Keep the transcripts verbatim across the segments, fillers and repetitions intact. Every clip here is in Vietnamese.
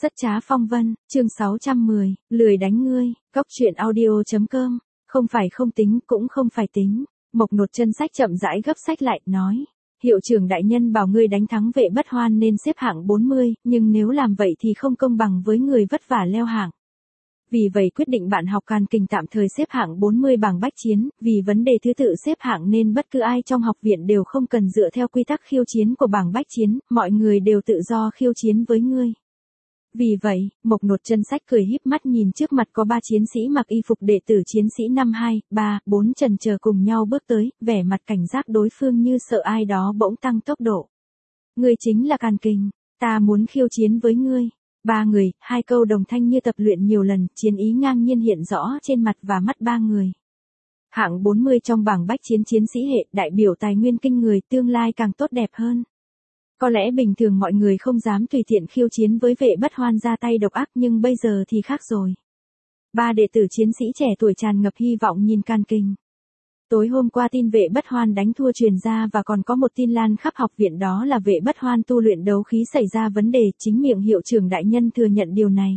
Rất trá phong vân, chương sáu trăm mười, lười đánh ngươi, góc truyện audio.com, không phải không tính cũng không phải tính. Mộc Nột chân sách chậm rãi gấp sách lại, nói. Hiệu trưởng đại nhân bảo ngươi đánh thắng Vệ Bất Hoan nên xếp hạng bốn mươi, nhưng nếu làm vậy thì không công bằng với người vất vả leo hạng. Vì vậy quyết định bạn học Càn Kình tạm thời xếp hạng bốn mươi bảng bách chiến, vì vấn đề thứ tự xếp hạng nên bất cứ ai trong học viện đều không cần dựa theo quy tắc khiêu chiến của bảng bách chiến, mọi người đều tự do khiêu chiến với ngươi. Vì vậy, Mộc Nột chân sách cười híp mắt nhìn trước mặt có ba chiến sĩ mặc y phục đệ tử chiến sĩ năm hai, ba, bốn chần chờ cùng nhau bước tới, vẻ mặt cảnh giác đối phương như sợ ai đó bỗng tăng tốc độ. Ngươi chính là Càn Kình, ta muốn khiêu chiến với ngươi. Ba người, hai câu đồng thanh như tập luyện nhiều lần, chiến ý ngang nhiên hiện rõ trên mặt và mắt ba người. Hạng bốn mươi trong bảng bách chiến chiến sĩ hệ, đại biểu tài nguyên kinh người, tương lai càng tốt đẹp hơn. Có lẽ bình thường mọi người không dám tùy tiện khiêu chiến với Vệ Bất Hoan ra tay độc ác, nhưng bây giờ thì khác rồi. Ba đệ tử chiến sĩ trẻ tuổi tràn ngập hy vọng nhìn Càn Kình. Tối hôm qua tin Vệ Bất Hoan đánh thua truyền ra và còn có một tin lan khắp học viện, đó là Vệ Bất Hoan tu luyện đấu khí xảy ra vấn đề, chính miệng hiệu trưởng đại nhân thừa nhận điều này.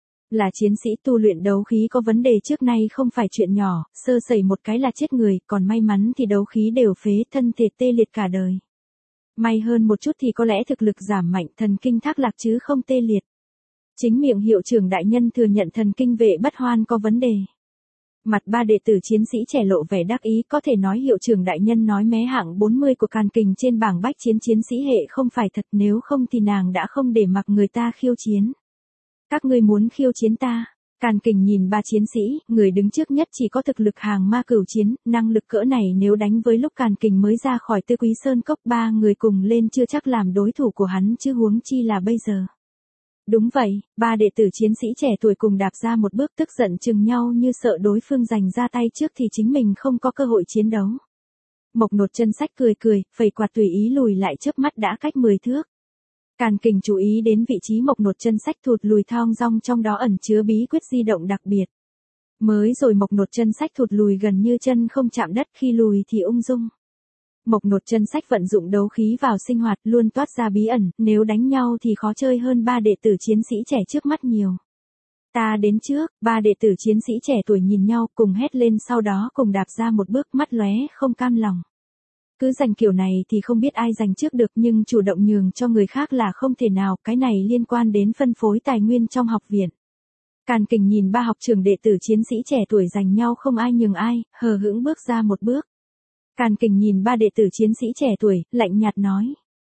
Là chiến sĩ tu luyện đấu khí có vấn đề trước nay không phải chuyện nhỏ, sơ sẩy một cái là chết người, còn may mắn thì đấu khí đều phế, thân thể tê liệt cả đời. May hơn một chút thì có lẽ thực lực giảm mạnh, thần kinh thác lạc chứ không tê liệt. Chính miệng hiệu trưởng đại nhân thừa nhận thần kinh Vệ Bất Hoan có vấn đề. Mặt ba đệ tử chiến sĩ trẻ lộ vẻ đắc ý, có thể nói hiệu trưởng đại nhân nói mé hạng bốn mươi của Càn Kình trên bảng bách chiến chiến sĩ hệ không phải thật, nếu không thì nàng đã không để mặc người ta khiêu chiến. Các ngươi muốn khiêu chiến ta? Càn Kình nhìn ba chiến sĩ, người đứng trước nhất chỉ có thực lực hàng ma cửu chiến, năng lực cỡ này nếu đánh với lúc Càn Kình mới ra khỏi Tư Quý Sơn Cốc, ba người cùng lên chưa chắc làm đối thủ của hắn chứ huống chi là bây giờ. Đúng vậy, ba đệ tử chiến sĩ trẻ tuổi cùng đạp ra một bước, tức giận chừng nhau như sợ đối phương giành ra tay trước thì chính mình không có cơ hội chiến đấu. Mộc Nột chân sách cười cười, phẩy quạt tùy ý lùi lại, chớp mắt đã cách mười thước. Càn Kình chú ý đến vị trí Mộc Nột chân sách thụt lùi thong dong, trong đó ẩn chứa bí quyết di động đặc biệt. Mới rồi Mộc Nột chân sách thụt lùi gần như chân không chạm đất, khi lùi thì ung dung. Mộc Nột chân sách vận dụng đấu khí vào sinh hoạt, luôn toát ra bí ẩn, nếu đánh nhau thì khó chơi hơn ba đệ tử chiến sĩ trẻ trước mắt nhiều. Ta đến trước, ba đệ tử chiến sĩ trẻ tuổi nhìn nhau cùng hét lên, sau đó cùng đạp ra một bước, mắt lóe không cam lòng. Cứ giành kiểu này thì không biết ai giành trước được, nhưng chủ động nhường cho người khác là không thể nào, cái này liên quan đến phân phối tài nguyên trong học viện. Càn Kình nhìn ba học trưởng đệ tử chiến sĩ trẻ tuổi giành nhau không ai nhường ai, hờ hững bước ra một bước. Càn Kình nhìn ba đệ tử chiến sĩ trẻ tuổi, lạnh nhạt nói.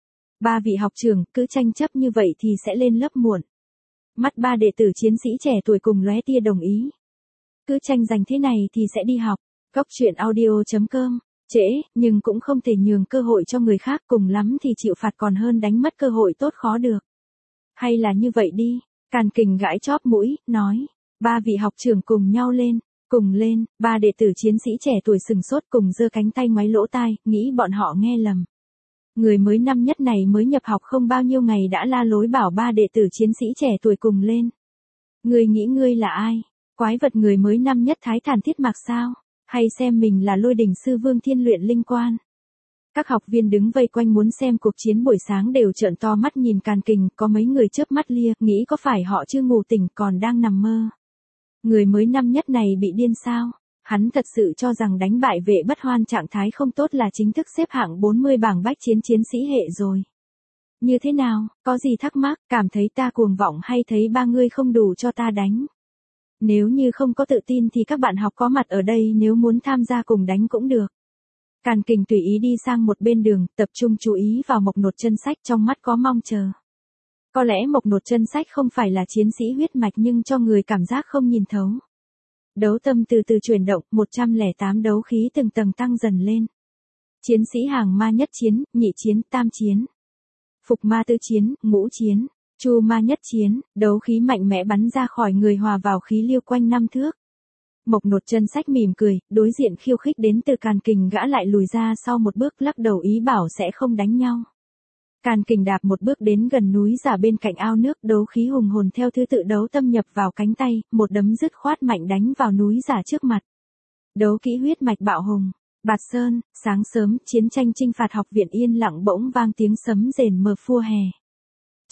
Ba vị học trưởng, cứ tranh chấp như vậy thì sẽ lên lớp muộn. Mắt ba đệ tử chiến sĩ trẻ tuổi cùng lóe tia đồng ý. Cứ tranh giành thế này thì sẽ đi học. Góc truyện audio.com, trễ, nhưng cũng không thể nhường cơ hội cho người khác, cùng lắm thì chịu phạt còn hơn đánh mất cơ hội tốt khó được. Hay là như vậy đi, Càn Kình gãi chóp mũi, nói. Ba vị học trưởng cùng nhau lên. Cùng lên, ba đệ tử chiến sĩ trẻ tuổi sừng sốt cùng giơ cánh tay ngoáy lỗ tai, nghĩ bọn họ nghe lầm. Người mới năm nhất này mới nhập học không bao nhiêu ngày đã la lối bảo ba đệ tử chiến sĩ trẻ tuổi cùng lên. Ngươi nghĩ ngươi là ai? Quái vật người mới năm nhất Thái Thản Thiết Mạc sao? Hay xem mình là Lôi Đỉnh Sư Vương Thiên Luyện Linh Quan? Các học viên đứng vây quanh muốn xem cuộc chiến buổi sáng đều trợn to mắt nhìn Càn Kình, có mấy người chớp mắt lia, nghĩ có phải họ chưa ngủ tỉnh còn đang nằm mơ. Người mới năm nhất này bị điên sao? Hắn thật sự cho rằng đánh bại Vệ Bất Hoan trạng thái không tốt là chính thức xếp hạng bốn mươi bảng bách chiến chiến sĩ hệ rồi. Như thế nào, có gì thắc mắc, cảm thấy ta cuồng vọng hay thấy ba ngươi không đủ cho ta đánh? Nếu như không có tự tin thì các bạn học có mặt ở đây, nếu muốn tham gia cùng đánh cũng được. Càn Kình tùy ý đi sang một bên đường, tập trung chú ý vào Mộc Nột chân sách, trong mắt có mong chờ. Có lẽ Mộc Nột chân sách không phải là chiến sĩ huyết mạch nhưng cho người cảm giác không nhìn thấu. Đấu tâm từ từ chuyển động, một trăm lẻ tám đấu khí từng tầng tăng dần lên. Chiến sĩ hàng ma nhất chiến, nhị chiến, tam chiến. Phục ma tứ chiến, ngũ chiến, chu ma nhất chiến, đấu khí mạnh mẽ bắn ra khỏi người hòa vào khí lưu quanh năm thước. Mộc Nột chân sách mỉm cười, đối diện khiêu khích đến từ Càn Kình, gã lại lùi ra sau một bước, lắc đầu ý bảo sẽ không đánh nhau. Càn Kình đạp một bước đến gần núi giả bên cạnh ao nước, đấu khí hùng hồn theo thứ tự đấu tâm nhập vào cánh tay, một đấm dứt khoát mạnh đánh vào núi giả trước mặt. Đấu kỹ huyết mạch bạo hùng. Bạt Sơn, sáng sớm, chiến tranh chinh phạt học viện yên lặng bỗng vang tiếng sấm rền mờ phua hè.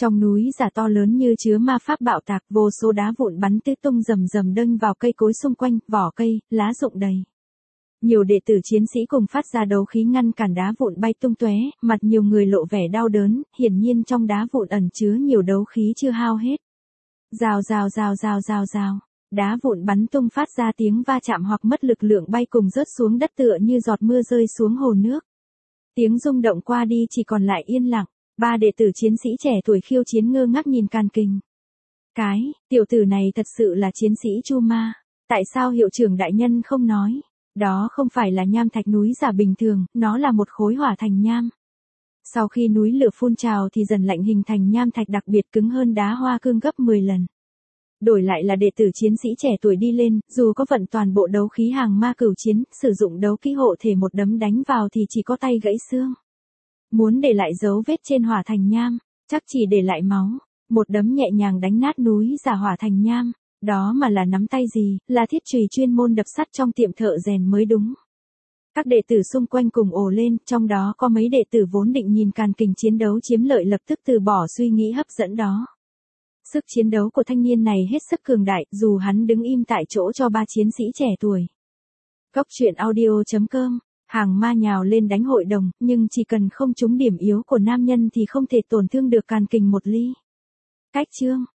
Trong núi giả to lớn như chứa ma pháp bạo tạc, vô số đá vụn bắn tứ tung rầm rầm đâm vào cây cối xung quanh, vỏ cây, lá rụng đầy. Nhiều đệ tử chiến sĩ cùng phát ra đấu khí ngăn cản đá vụn bay tung tóe, mặt nhiều người lộ vẻ đau đớn, hiển nhiên trong đá vụn ẩn chứa nhiều đấu khí chưa hao hết. Rào rào rào rào rào rào, đá vụn bắn tung phát ra tiếng va chạm hoặc mất lực lượng bay cùng rớt xuống đất tựa như giọt mưa rơi xuống hồ nước. Tiếng rung động qua đi chỉ còn lại yên lặng, ba đệ tử chiến sĩ trẻ tuổi khiêu chiến ngơ ngác nhìn Càn Kình. Cái, tiểu tử này thật sự là chiến sĩ Chu Ma, tại sao hiệu trưởng đại nhân không nói? Đó không phải là nham thạch núi giả bình thường, nó là một khối hỏa thành nham. Sau khi núi lửa phun trào thì dần lạnh hình thành nham thạch đặc biệt cứng hơn đá hoa cương gấp mười lần. Đổi lại là đệ tử chiến sĩ trẻ tuổi đi lên, dù có vận toàn bộ đấu khí hàng ma cửu chiến, sử dụng đấu kỹ hộ thể một đấm đánh vào thì chỉ có tay gãy xương. Muốn để lại dấu vết trên hỏa thành nham, chắc chỉ để lại máu. Một đấm nhẹ nhàng đánh nát núi giả hỏa thành nham. Đó mà là nắm tay gì, là thiết chùy chuyên môn đập sắt trong tiệm thợ rèn mới đúng. Các đệ tử xung quanh cùng ồ lên, trong đó có mấy đệ tử vốn định nhìn Càn Kình chiến đấu chiếm lợi lập tức từ bỏ suy nghĩ hấp dẫn đó. Sức chiến đấu của thanh niên này hết sức cường đại, dù hắn đứng im tại chỗ cho ba chiến sĩ trẻ tuổi. Góc truyện audio chấm com, hàng ma nhào lên đánh hội đồng, nhưng chỉ cần không trúng điểm yếu của nam nhân thì không thể tổn thương được Càn Kình một ly. Cách chương